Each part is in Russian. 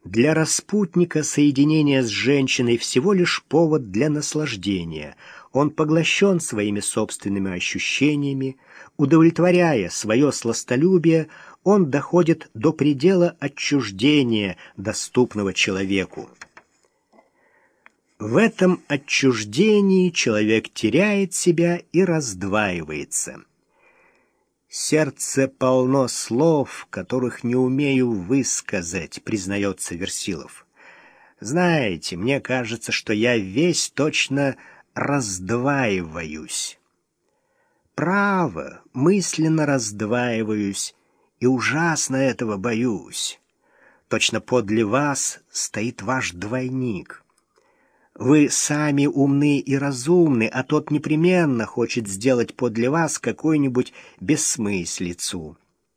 Для распутника соединение с женщиной всего лишь повод для наслаждения. Он поглощен своими собственными ощущениями, удовлетворяя свое сластолюбие, он доходит до предела отчуждения, доступного человеку. В этом отчуждении человек теряет себя и раздваивается. «Сердце полно слов, которых не умею высказать», — признается Версилов. «Знаете, мне кажется, что я весь точно раздваиваюсь. Право, мысленно раздваиваюсь, и ужасно этого боюсь. Точно подле вас стоит ваш двойник. Вы сами умны и разумны, а тот непременно хочет сделать подле вас какую-нибудь бессмыслицу».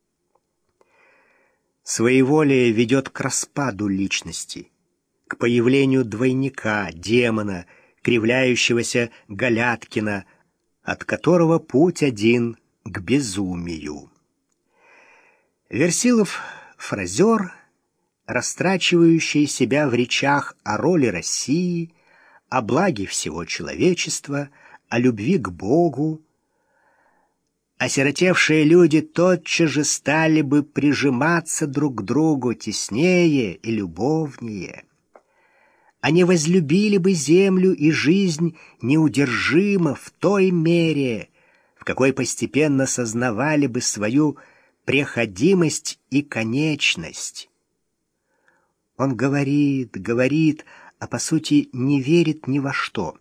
Своеволие ведет к распаду личности, к появлению двойника, демона, кривляющегося Галяткина, от которого путь один к безумию. Версилов — фразер, растрачивающий себя в речах о роли России, о благе всего человечества, о любви к Богу. Осиротевшие люди тотчас же стали бы прижиматься друг к другу теснее и любовнее. Они возлюбили бы землю и жизнь неудержимо в той мере, в какой постепенно сознавали бы свою преходимость и конечность. Он говорит, говорит, а по сути не верит ни во что.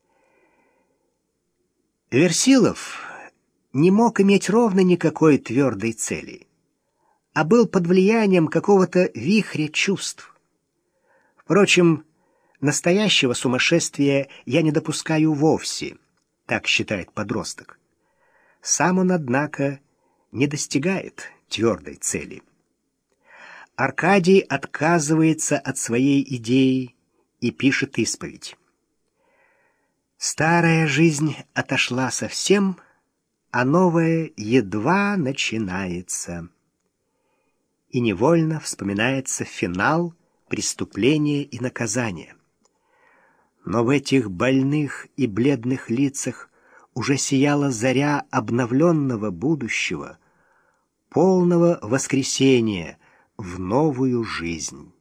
Версилов не мог иметь ровно никакой твердой цели, а был под влиянием какого-то вихря чувств. Впрочем, настоящего сумасшествия я не допускаю вовсе, так считает подросток. Сам он, однако, не достигает твердой цели. Аркадий отказывается от своей идеи и пишет исповедь. «Старая жизнь отошла совсем, а новая едва начинается». И невольно вспоминается финал преступления и наказания. Но в этих больных и бледных лицах уже сияла заря обновленного будущего, полного воскресения в новую жизнь.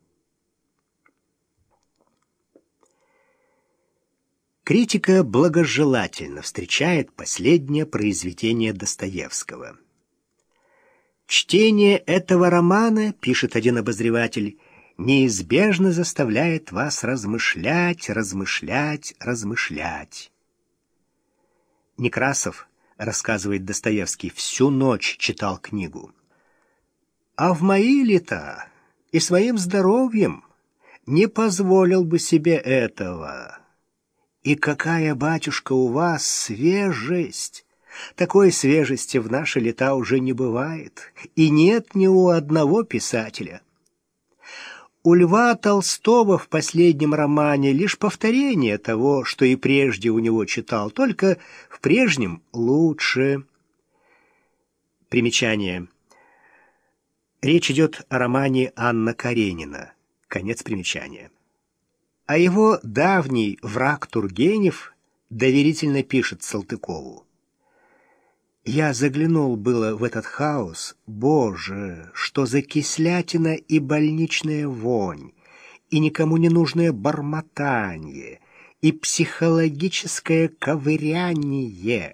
Критика благожелательно встречает последнее произведение Достоевского. «Чтение этого романа, — пишет один обозреватель, — неизбежно заставляет вас размышлять, размышлять, размышлять». Некрасов, рассказывает Достоевский, всю ночь читал книгу. «А в мои лета и своим здоровьем не позволил бы себе этого. И какая, батюшка, у вас свежесть! Такой свежести в наши лета уже не бывает, и нет ни у одного писателя. У Льва Толстого в последнем романе лишь повторение того, что и прежде у него читал, только в прежнем лучше». Примечание. Речь идет о романе Анна Каренина. Конец примечания. А его давний враг Тургенев доверительно пишет Салтыкову: «Я заглянул было в этот хаос. Боже, что за кислятина и больничная вонь, и никому не нужное бормотанье, и психологическое ковыряние».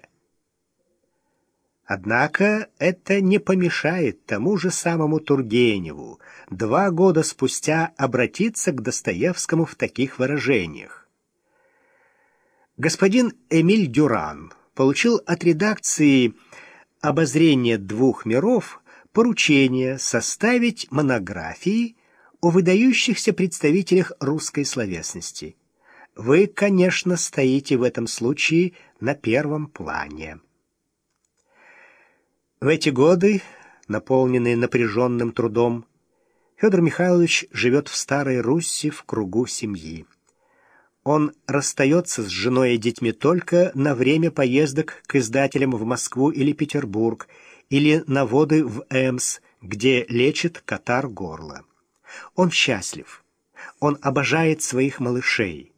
Однако это не помешает тому же самому Тургеневу 2 года спустя обратиться к Достоевскому в таких выражениях. Господин Эмиль Дюран получил от редакции «Обозрение двух миров» поручение составить монографии о выдающихся представителях русской словесности. Вы, конечно, стоите в этом случае на первом плане. В эти годы, наполненные напряженным трудом, Федор Михайлович живет в Старой Русси в кругу семьи. Он расстается с женой и детьми только на время поездок к издателям в Москву или Петербург, или на воды в Эмс, где лечит катар горла. Он счастлив. Он обожает своих малышей.